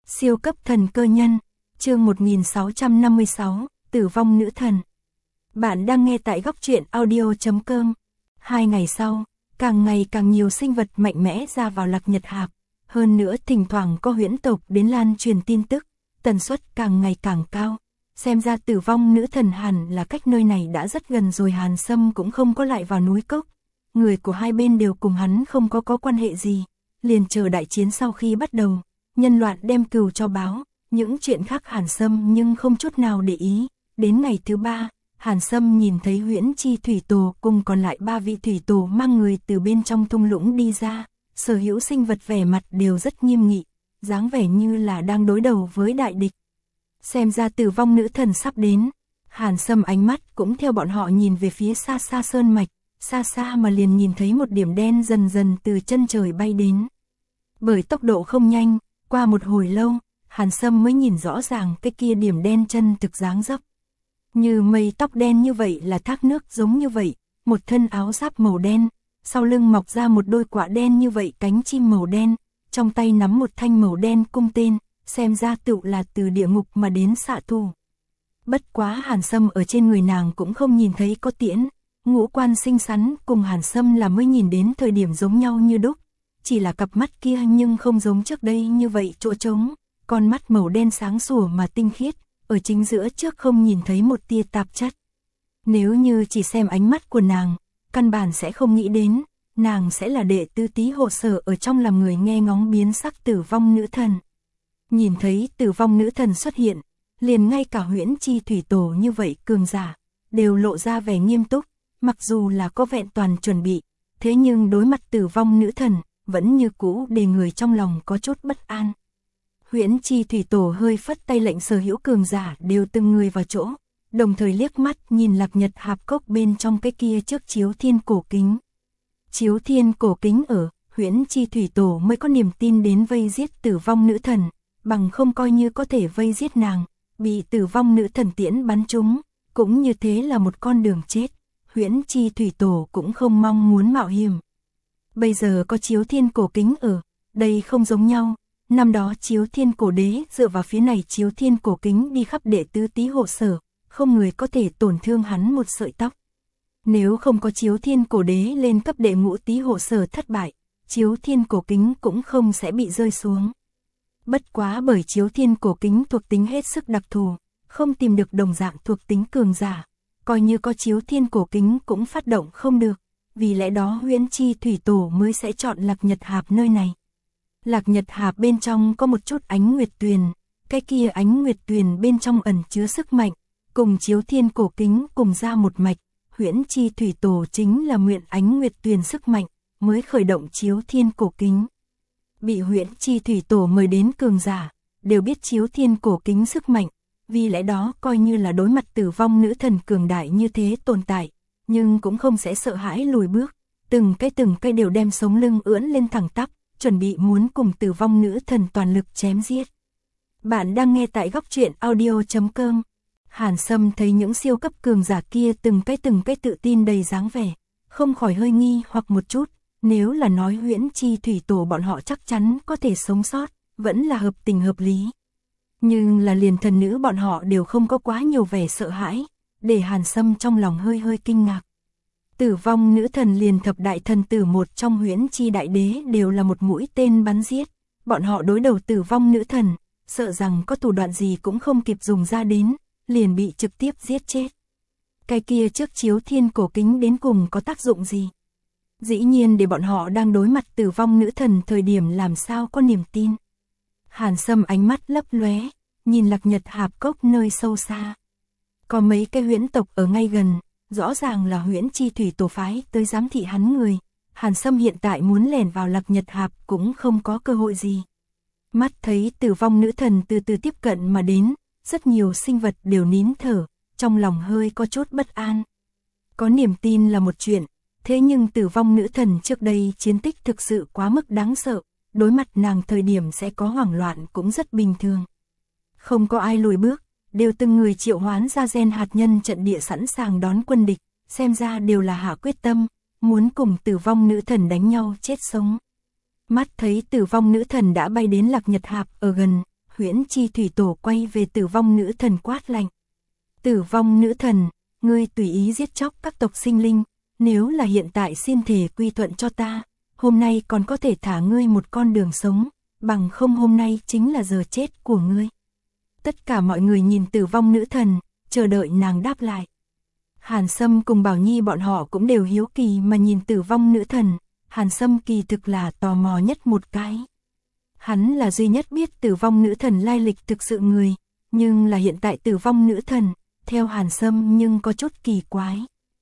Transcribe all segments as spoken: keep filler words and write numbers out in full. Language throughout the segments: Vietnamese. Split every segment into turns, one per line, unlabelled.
Siêu cấp thần cơ nhân, chương một nghìn sáu trăm năm mươi sáu, tử vong nữ thần. Bạn đang nghe tại góc truyện audio chấm com. Hai ngày sau, càng ngày càng nhiều sinh vật mạnh mẽ ra vào Lạc Nhật Hạp, hơn nữa thỉnh thoảng có huyễn tộc đến lan truyền tin tức, tần suất càng ngày càng cao. Xem ra tử vong nữ thần hẳn là cách nơi này đã rất gần rồi. Hàn Sâm cũng không có lại vào núi cốc, người của hai bên đều cùng hắn không có có quan hệ gì, liền chờ đại chiến sau khi bắt đầu, nhân loại đem cừu cho báo, những chuyện khác Hàn Sâm nhưng không chút nào để ý. Đến ngày thứ ba, Hàn Sâm nhìn thấy Huyễn Chi Thủy Tổ cùng còn lại ba vị thủy tổ mang người từ bên trong thung lũng đi ra, sở hữu sinh vật vẻ mặt đều rất nghiêm nghị, dáng vẻ như là đang đối đầu với đại địch. Xem ra tử vong nữ thần sắp đến. Hàn Sâm ánh mắt cũng theo bọn họ nhìn về phía xa xa sơn mạch, xa xa mà liền nhìn thấy một điểm đen dần dần từ chân trời bay đến. Bởi tốc độ không nhanh, qua một hồi lâu, Hàn Sâm mới nhìn rõ ràng cái kia điểm đen chân thực dáng dấp. Như mây tóc đen như vậy là thác nước giống như vậy, một thân áo giáp màu đen, sau lưng mọc ra một đôi quả đen như vậy cánh chim màu đen, trong tay nắm một thanh màu đen cung tên, xem ra tựu là từ địa ngục mà đến xạ thù. Bất quá Hàn Sâm ở trên người nàng cũng không nhìn thấy có tiễn, ngũ quan xinh xắn cùng Hàn Sâm là mới nhìn đến thời điểm giống nhau như đúc, chỉ là cặp mắt kia nhưng không giống trước đây như vậy chỗ trống, con mắt màu đen sáng sủa mà tinh khiết, ở chính giữa trước không nhìn thấy một tia tạp chất. Nếu như chỉ xem ánh mắt của nàng, căn bản sẽ không nghĩ đến, nàng sẽ là đệ tư tí hộ sở ở trong làm người nghe ngóng biến sắc tử vong nữ thần. Nhìn thấy tử vong nữ thần xuất hiện, liền ngay cả Huyễn Chi Thủy Tổ như vậy cường giả, đều lộ ra vẻ nghiêm túc, mặc dù là có vẹn toàn chuẩn bị, thế nhưng đối mặt tử vong nữ thần, vẫn như cũ để người trong lòng có chút bất an. Huyễn Chi Thủy Tổ hơi phất tay lệnh sở hữu cường giả đều từng người vào chỗ, đồng thời liếc mắt nhìn Lạc Nhật Hạp cốc bên trong cái kia trước chiếu thiên cổ kính. Chiếu thiên cổ kính ở, Huyễn Chi Thủy Tổ mới có niềm tin đến vây giết tử vong nữ thần, bằng không coi như có thể vây giết nàng, bị tử vong nữ thần tiễn bắn trúng, cũng như thế là một con đường chết. Huyễn Chi Thủy Tổ cũng không mong muốn mạo hiểm. Bây giờ có chiếu thiên cổ kính ở, đây không giống nhau. Năm đó chiếu thiên cổ đế dựa vào phía này chiếu thiên cổ kính đi khắp đệ tứ tí hộ sở, không người có thể tổn thương hắn một sợi tóc. Nếu không có chiếu thiên cổ đế lên cấp đệ ngũ tí hộ sở thất bại, chiếu thiên cổ kính cũng không sẽ bị rơi xuống. Bất quá bởi chiếu thiên cổ kính thuộc tính hết sức đặc thù, không tìm được đồng dạng thuộc tính cường giả, coi như có chiếu thiên cổ kính cũng phát động không được, vì lẽ đó Huyễn Chi Thủy Tổ mới sẽ chọn Lạc Nhật Hạp nơi này. Lạc Nhật Hạp bên trong có một chút ánh nguyệt tuyền, cái kia ánh nguyệt tuyền bên trong ẩn chứa sức mạnh, cùng chiếu thiên cổ kính cùng ra một mạch, Huyễn Chi Thủy Tổ chính là mượn ánh nguyệt tuyền sức mạnh, mới khởi động chiếu thiên cổ kính. Bị Huyễn Chi Thủy Tổ mời đến cường giả, đều biết chiếu thiên cổ kính sức mạnh, vì lẽ đó coi như là đối mặt tử vong nữ thần cường đại như thế tồn tại, nhưng cũng không sẽ sợ hãi lùi bước, từng cái từng cái đều đem sống lưng ưỡn lên thẳng tắp, chuẩn bị muốn cùng tử vong nữ thần toàn lực chém giết. Bạn đang nghe tại góc truyện audio chấm com. Hàn Sâm thấy những siêu cấp cường giả kia từng cái từng cái tự tin đầy dáng vẻ, không khỏi hơi nghi hoặc một chút, nếu là nói Huyễn Chi Thủy Tổ bọn họ chắc chắn có thể sống sót, vẫn là hợp tình hợp lý. Nhưng là liền thần nữ bọn họ đều không có quá nhiều vẻ sợ hãi, để Hàn Sâm trong lòng hơi hơi kinh ngạc. Tử vong nữ thần liền thập đại thần tử một trong Huyễn Chi Đại Đế đều là một mũi tên bắn giết, bọn họ đối đầu tử vong nữ thần, sợ rằng có thủ đoạn gì cũng không kịp dùng ra đến, liền bị trực tiếp giết chết. Cái kia trước chiếu thiên cổ kính đến cùng có tác dụng gì? Dĩ nhiên để bọn họ đang đối mặt tử vong nữ thần thời điểm làm sao có niềm tin. Hàn Sâm ánh mắt lấp lóe, nhìn Lạc Nhật Hạp cốc nơi sâu xa. Có mấy cái huyễn tộc ở ngay gần, rõ ràng là Huyễn Chi Thủy Tổ phái tới giám thị hắn người. Hàn Sâm hiện tại muốn lẻn vào Lạc Nhật Hạp cũng không có cơ hội gì. Mắt thấy tử vong nữ thần từ từ tiếp cận mà đến, rất nhiều sinh vật đều nín thở, trong lòng hơi có chút bất an. Có niềm tin là một chuyện, thế nhưng tử vong nữ thần trước đây chiến tích thực sự quá mức đáng sợ, đối mặt nàng thời điểm sẽ có hoảng loạn cũng rất bình thường. Không có ai lùi bước, đều từng người triệu hoán ra gen hạt nhân trận địa sẵn sàng đón quân địch, xem ra đều là hạ quyết tâm, muốn cùng tử vong nữ thần đánh nhau chết sống. Mắt thấy tử vong nữ thần đã bay đến Lạc Nhật Hạp ở gần, Huyễn Chi thủy tổ quay về Tử Vong nữ thần quát lạnh. Tử Vong nữ thần, ngươi tùy ý giết chóc các tộc sinh linh, nếu là hiện tại xin thề quy thuận cho ta, hôm nay còn có thể thả ngươi một con đường sống, bằng không hôm nay chính là giờ chết của ngươi. Tất cả mọi người nhìn Tử Vong nữ thần, chờ đợi nàng đáp lại. Hàn Sâm cùng Bảo Nhi bọn họ cũng đều hiếu kỳ mà nhìn Tử Vong nữ thần, Hàn Sâm kỳ thực là tò mò nhất một cái. Hắn là duy nhất biết Tử Vong nữ thần lai lịch thực sự người, nhưng là hiện tại Tử Vong nữ thần, theo Hàn Sâm nhưng có chút kỳ quái.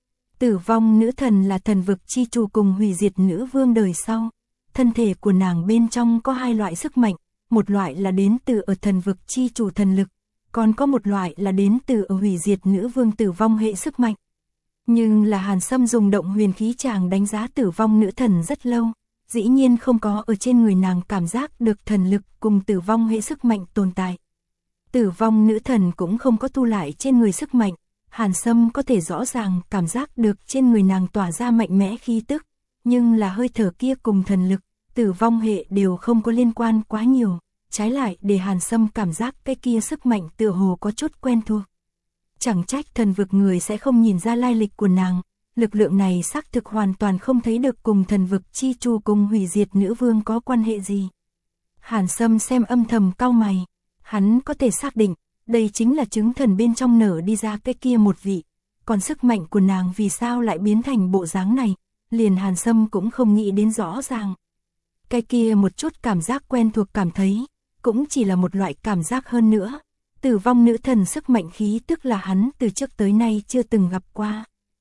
Tử Vong nữ thần là thần vực chi chủ cùng hủy diệt nữ vương đời sau. Thân thể của nàng bên trong có hai loại sức mạnh, một loại là đến từ ở thần vực chi chủ thần lực, còn có một loại là đến từ ở hủy diệt nữ vương Tử Vong hệ sức mạnh. Nhưng là Hàn Sâm dùng động huyền khí tràng đánh giá Tử Vong nữ thần rất lâu, dĩ nhiên không có ở trên người nàng cảm giác được thần lực cùng Tử Vong hệ sức mạnh tồn tại. Tử Vong nữ thần cũng không có thu lại trên người sức mạnh, Hàn Sâm có thể rõ ràng cảm giác được trên người nàng tỏa ra mạnh mẽ khí tức, nhưng là hơi thở kia cùng thần lực, Tử Vong hệ đều không có liên quan quá nhiều, trái lại để Hàn Sâm cảm giác cái kia sức mạnh tựa hồ có chút quen thuộc. Chẳng trách thần vực người sẽ không nhìn ra lai lịch của nàng, lực lượng này xác thực hoàn toàn không thấy được cùng thần vực chi chu cùng hủy diệt nữ vương có quan hệ gì. Hàn Sâm xem âm thầm cau mày, hắn có thể xác định, đây chính là chứng thần bên trong nở đi ra cái kia một vị, còn sức mạnh của nàng vì sao lại biến thành bộ dáng này, liền Hàn Sâm cũng không nghĩ đến rõ ràng. Cái kia một chút cảm giác quen thuộc cảm thấy, cũng chỉ là một loại cảm giác hơn nữa. Tử Vong nữ thần sức mạnh khí tức là hắn từ trước tới nay chưa từng gặp qua.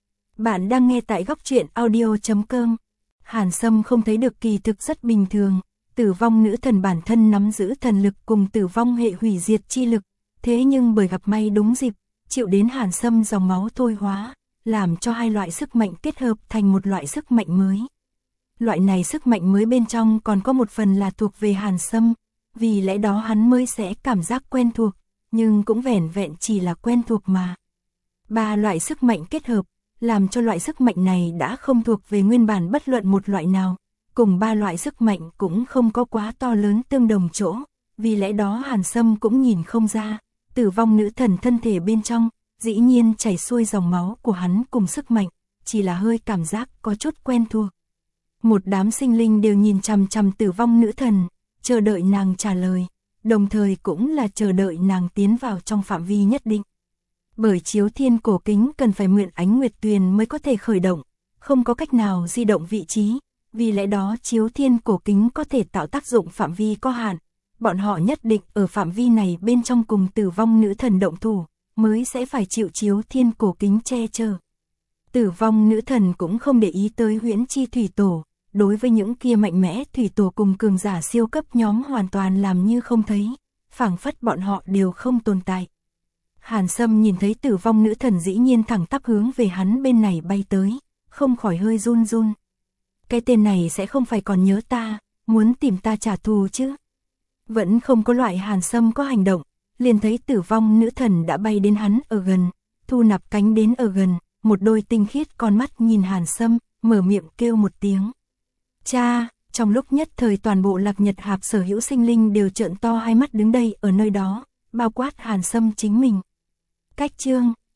Bạn đang nghe tại góc truyện audio chấm com. Hàn Sâm không thấy được kỳ thực rất bình thường. Tử Vong nữ thần bản thân nắm giữ thần lực cùng Tử Vong hệ hủy diệt chi lực. Thế nhưng bởi gặp may đúng dịp, chịu đến Hàn Sâm dòng máu thôi hóa, làm cho hai loại sức mạnh kết hợp thành một loại sức mạnh mới. Loại này sức mạnh mới bên trong còn có một phần là thuộc về Hàn Sâm, vì lẽ đó hắn mới sẽ cảm giác quen thuộc, nhưng cũng vẻn vẹn chỉ là quen thuộc mà. Ba loại sức mạnh kết hợp, làm cho loại sức mạnh này đã không thuộc về nguyên bản bất luận một loại nào, cùng ba loại sức mạnh cũng không có quá to lớn tương đồng chỗ, vì lẽ đó Hàn Sâm cũng nhìn không ra, Tử Vong nữ thần thân thể bên trong, dĩ nhiên chảy xuôi dòng máu của hắn cùng sức mạnh, chỉ là hơi cảm giác có chút quen thuộc. Một đám sinh linh đều nhìn chằm chằm Tử Vong nữ thần, chờ đợi nàng trả lời, đồng thời cũng là chờ đợi nàng tiến vào trong phạm vi nhất định. Bởi chiếu thiên cổ kính cần phải mượn ánh nguyệt tuyền mới có thể khởi động, không có cách nào di động vị trí, vì lẽ đó chiếu thiên cổ kính có thể tạo tác dụng phạm vi có hạn. Bọn họ nhất định ở phạm vi này bên trong cùng Tử Vong nữ thần động thủ, mới sẽ phải chịu chiếu thiên cổ kính che chở. Tử Vong nữ thần cũng không để ý tới Huyễn Chi thủy tổ, đối với những kia mạnh mẽ thủy tổ cùng cường giả siêu cấp nhóm hoàn toàn làm như không thấy, phảng phất bọn họ đều không tồn tại. Hàn Sâm nhìn thấy Tử Vong nữ thần dĩ nhiên thẳng tắp hướng về hắn bên này bay tới, không khỏi hơi run run. Cái tên này sẽ không phải còn nhớ ta, muốn tìm ta trả thù chứ? Vẫn không có loại Hàn Sâm có hành động, liền thấy Tử Vong nữ thần đã bay đến hắn ở gần, thu nạp cánh đến ở gần, một đôi tinh khiết con mắt nhìn Hàn Sâm, mở miệng kêu một tiếng. Cha, trong lúc nhất thời toàn bộ Lạc Nhật Hạp sở hữu sinh linh đều trợn to hai mắt đứng đây ở nơi đó, bao quát Hàn Sâm chính mình. Cách chương